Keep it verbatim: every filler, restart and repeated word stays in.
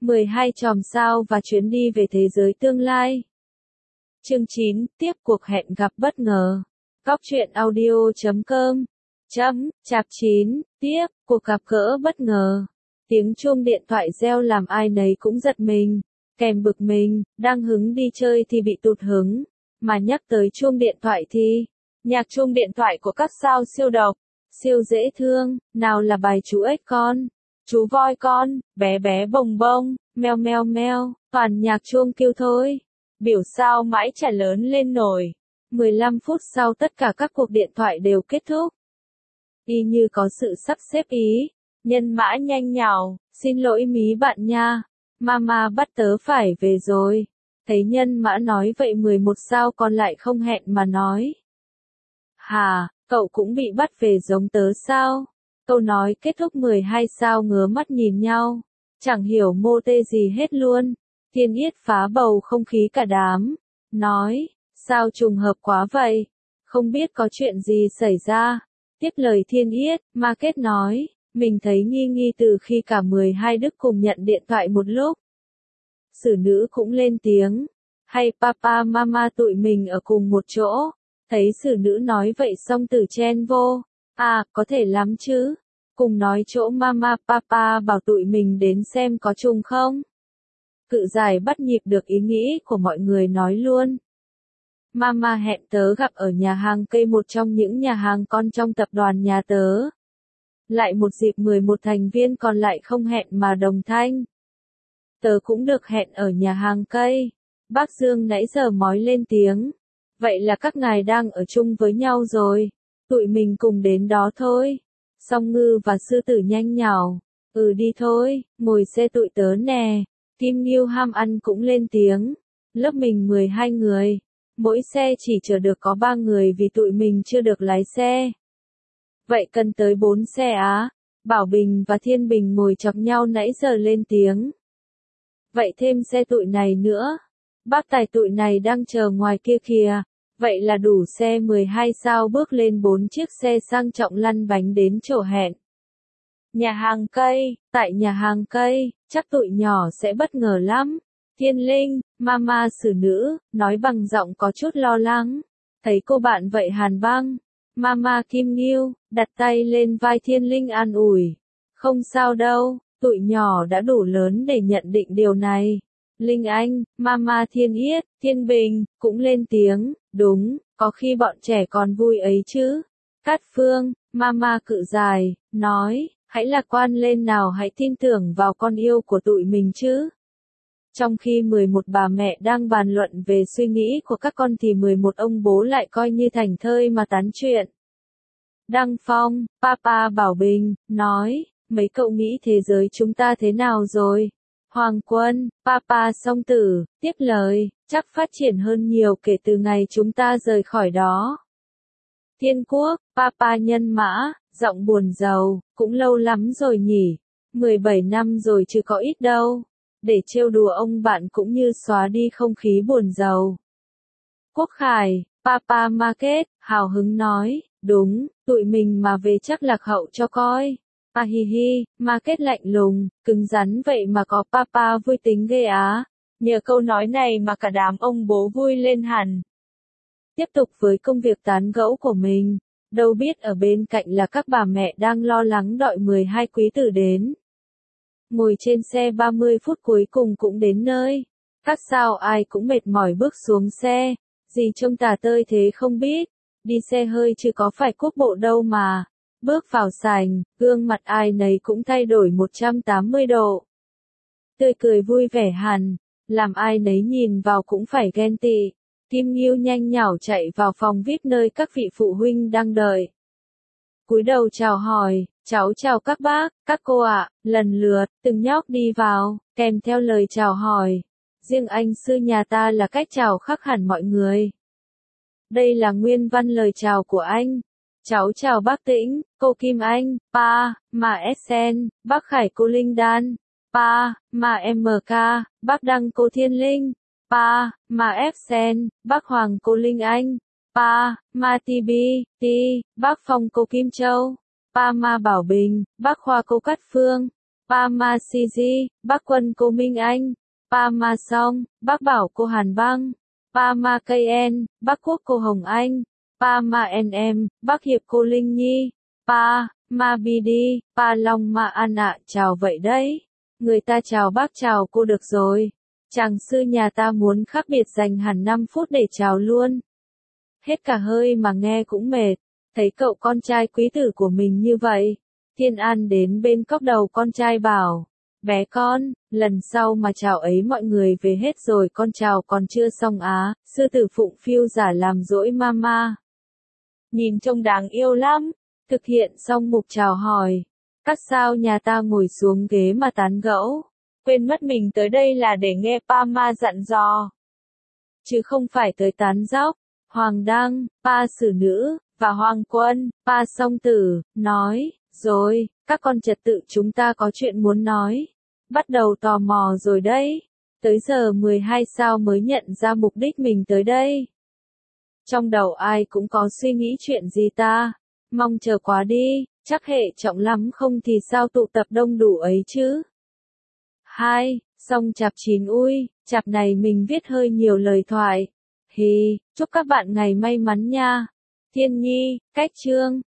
mười hai chòm sao và chuyến đi về thế giới tương lai. Chương chín, tiếp cuộc hẹn gặp bất ngờ. Góc truyện audio chấm com. Chấm, chapter chín, tiếp, cuộc gặp gỡ bất ngờ. Tiếng chuông điện thoại reo làm ai nấy cũng giật mình, kèm bực mình, đang hứng đi chơi thì bị tụt hứng. Mà nhắc tới chuông điện thoại thì, nhạc chuông điện thoại của các sao siêu độc, siêu dễ thương, nào là bài chú ếch con, chú voi con, bé bé bồng bông, meo meo meo, toàn nhạc chuông kêu thôi. Biểu sao mãi chả lớn lên nổi. mười lăm phút sau tất cả các cuộc điện thoại đều kết thúc. Y như có sự sắp xếp ý, nhân mã nhanh nhào, xin lỗi mí bạn nha, mama bắt tớ phải về rồi. Thấy nhân mã nói vậy mười một sao còn lại không hẹn mà nói. Hà, cậu cũng bị bắt về giống tớ sao? Câu nói kết thúc mười hai sao ngứa mắt nhìn nhau, chẳng hiểu mô tê gì hết luôn. Thiên Yết phá bầu không khí cả đám, nói, sao trùng hợp quá vậy, không biết có chuyện gì xảy ra. Tiếp lời Thiên Yết, Market nói, mình thấy nghi nghi từ khi cả mười hai Đức cùng nhận điện thoại một lúc. Sử nữ cũng lên tiếng, hay papa mama tụi mình ở cùng một chỗ. Thấy sử nữ nói vậy xong từ chen vô, à, có thể lắm chứ, cùng nói chỗ mama papa bảo tụi mình đến xem có trùng không. Cự giải bắt nhịp được ý nghĩ của mọi người nói luôn. Mama hẹn tớ gặp ở nhà hàng cây, một trong những nhà hàng con trong tập đoàn nhà tớ. Lại một dịp mười một thành viên còn lại không hẹn mà đồng thanh. Tớ cũng được hẹn ở nhà hàng cây. Bác Dương nãy giờ mói lên tiếng. Vậy là các ngài đang ở chung với nhau rồi. Tụi mình cùng đến đó thôi. Song Ngư và Sư Tử nhanh nhảu. Ừ đi thôi, ngồi xe tụi tớ nè. Kim Nghiêu ham ăn cũng lên tiếng. Lớp mình mười hai người. Mỗi xe chỉ chở được có ba người vì tụi mình chưa được lái xe. Vậy cần tới bốn xe á? Bảo Bình và Thiên Bình ngồi chọc nhau nãy giờ lên tiếng. Vậy thêm xe tụi này nữa. Bác Tài tụi này đang chờ ngoài kia kìa. Vậy là đủ xe mười hai sao bước lên bốn chiếc xe sang trọng lăn bánh đến chỗ hẹn. Nhà hàng cây, tại nhà hàng cây, chắc tụi nhỏ sẽ bất ngờ lắm. Thiên Linh, mama xử nữ, nói bằng giọng có chút lo lắng. Thấy cô bạn vậy Hàn Băng, mama Kim Nghiêu, đặt tay lên vai Thiên Linh an ủi. Không sao đâu, tụi nhỏ đã đủ lớn để nhận định điều này. Linh Anh, mama Thiên Yết, Thiên Bình, cũng lên tiếng, đúng, có khi bọn trẻ còn vui ấy chứ. Cát Phương, mama Cự Dài, nói, hãy lạc quan lên nào, hãy tin tưởng vào con yêu của tụi mình chứ. Trong khi mười một bà mẹ đang bàn luận về suy nghĩ của các con thì mười một ông bố lại coi như thành thơi mà tán chuyện. Đăng Phong, papa Bảo Bình, nói, mấy cậu nghĩ thế giới chúng ta thế nào rồi? Hoàng Quân, papa Song Tử, tiếp lời, chắc phát triển hơn nhiều kể từ ngày chúng ta rời khỏi đó. Thiên Quốc, papa Nhân Mã, giọng buồn rầu, cũng lâu lắm rồi nhỉ, mười bảy năm rồi chứ có ít đâu. Để trêu đùa ông bạn cũng như xóa đi không khí buồn rầu. Quốc Khải, papa Market, hào hứng nói, đúng, tụi mình mà về chắc lạc hậu cho coi. À hi hi, Market lạnh lùng, cứng rắn vậy mà có papa vui tính ghê á. Nhờ câu nói này mà cả đám ông bố vui lên hẳn. Tiếp tục với công việc tán gẫu của mình, đâu biết ở bên cạnh là các bà mẹ đang lo lắng đợi mười hai quý tử đến. Ngồi trên xe ba mươi phút cuối cùng cũng đến nơi. Các sao ai cũng mệt mỏi bước xuống xe. Gì trông tà tơi thế không biết. Đi xe hơi chứ có phải quốc bộ đâu mà. Bước vào sảnh, gương mặt ai nấy cũng thay đổi một trăm tám mươi độ. Tươi cười vui vẻ hẳn, làm ai nấy nhìn vào cũng phải ghen tị. Kim Nghiêu nhanh nhảu chạy vào phòng vê i pê nơi các vị phụ huynh đang đợi. Cúi đầu chào hỏi, cháu chào các bác, các cô ạ, lần lượt, từng nhóc đi vào, kèm theo lời chào hỏi. Riêng anh sư nhà ta là cách chào khác hẳn mọi người. Đây là nguyên văn lời chào của anh. Cháu chào bác Tĩnh, cô Kim Anh, pa, mà Sen, bác Khải cô Linh Đan, pa, mà em ca, bác Đăng cô Thiên Linh, pa, mà Sen, bác Hoàng cô Linh Anh, pa, ma ti bi, ti, bác Phong cô Kim Châu, pa ma Bảo Bình, bác Khoa cô Cát Phương, Pa Ma Si Di, bác Quân cô Minh Anh, Pa Ma Song, bác Bảo cô Hàn Băng, Pa Ma Cây En, bác Quốc cô Hồng Anh, Pa Ma En Em, bác Hiệp cô Linh Nhi, Pa Ma Bi Đi, Pa Long Ma An ạ, chào vậy đấy. Người ta chào bác chào cô được rồi. Chàng sư nhà ta muốn khác biệt dành hẳn năm phút để chào luôn. Hết cả hơi mà nghe cũng mệt. Thấy cậu con trai quý tử của mình như vậy. Thiên An đến bên cốc đầu con trai bảo. Bé con, lần sau mà chào ấy mọi người về hết rồi con chào còn chưa xong á. Sư tử Phụng Phiêu giả làm dỗi mama. Nhìn trông đáng yêu lắm. Thực hiện xong mục chào hỏi. Các sao nhà ta ngồi xuống ghế mà tán gẫu. Quên mất mình tới đây là để nghe Pa Ma dặn dò. Chứ không phải tới tán dóc. Hoàng Đăng, Pa Sử Nữ, và Hoàng Quân, Pa Song Tử, nói, rồi, các con trật tự chúng ta có chuyện muốn nói. Bắt đầu tò mò rồi đấy. Tới giờ mười hai sao mới nhận ra mục đích mình tới đây. Trong đầu ai cũng có suy nghĩ chuyện gì ta. Mong chờ quá đi, chắc hệ trọng lắm không thì sao tụ tập đông đủ ấy chứ. Hai, xong chapter chín ui, chapter này mình viết hơi nhiều lời thoại. Hì, chúc các bạn ngày may mắn nha. Thiên Nhi, Cách Chương.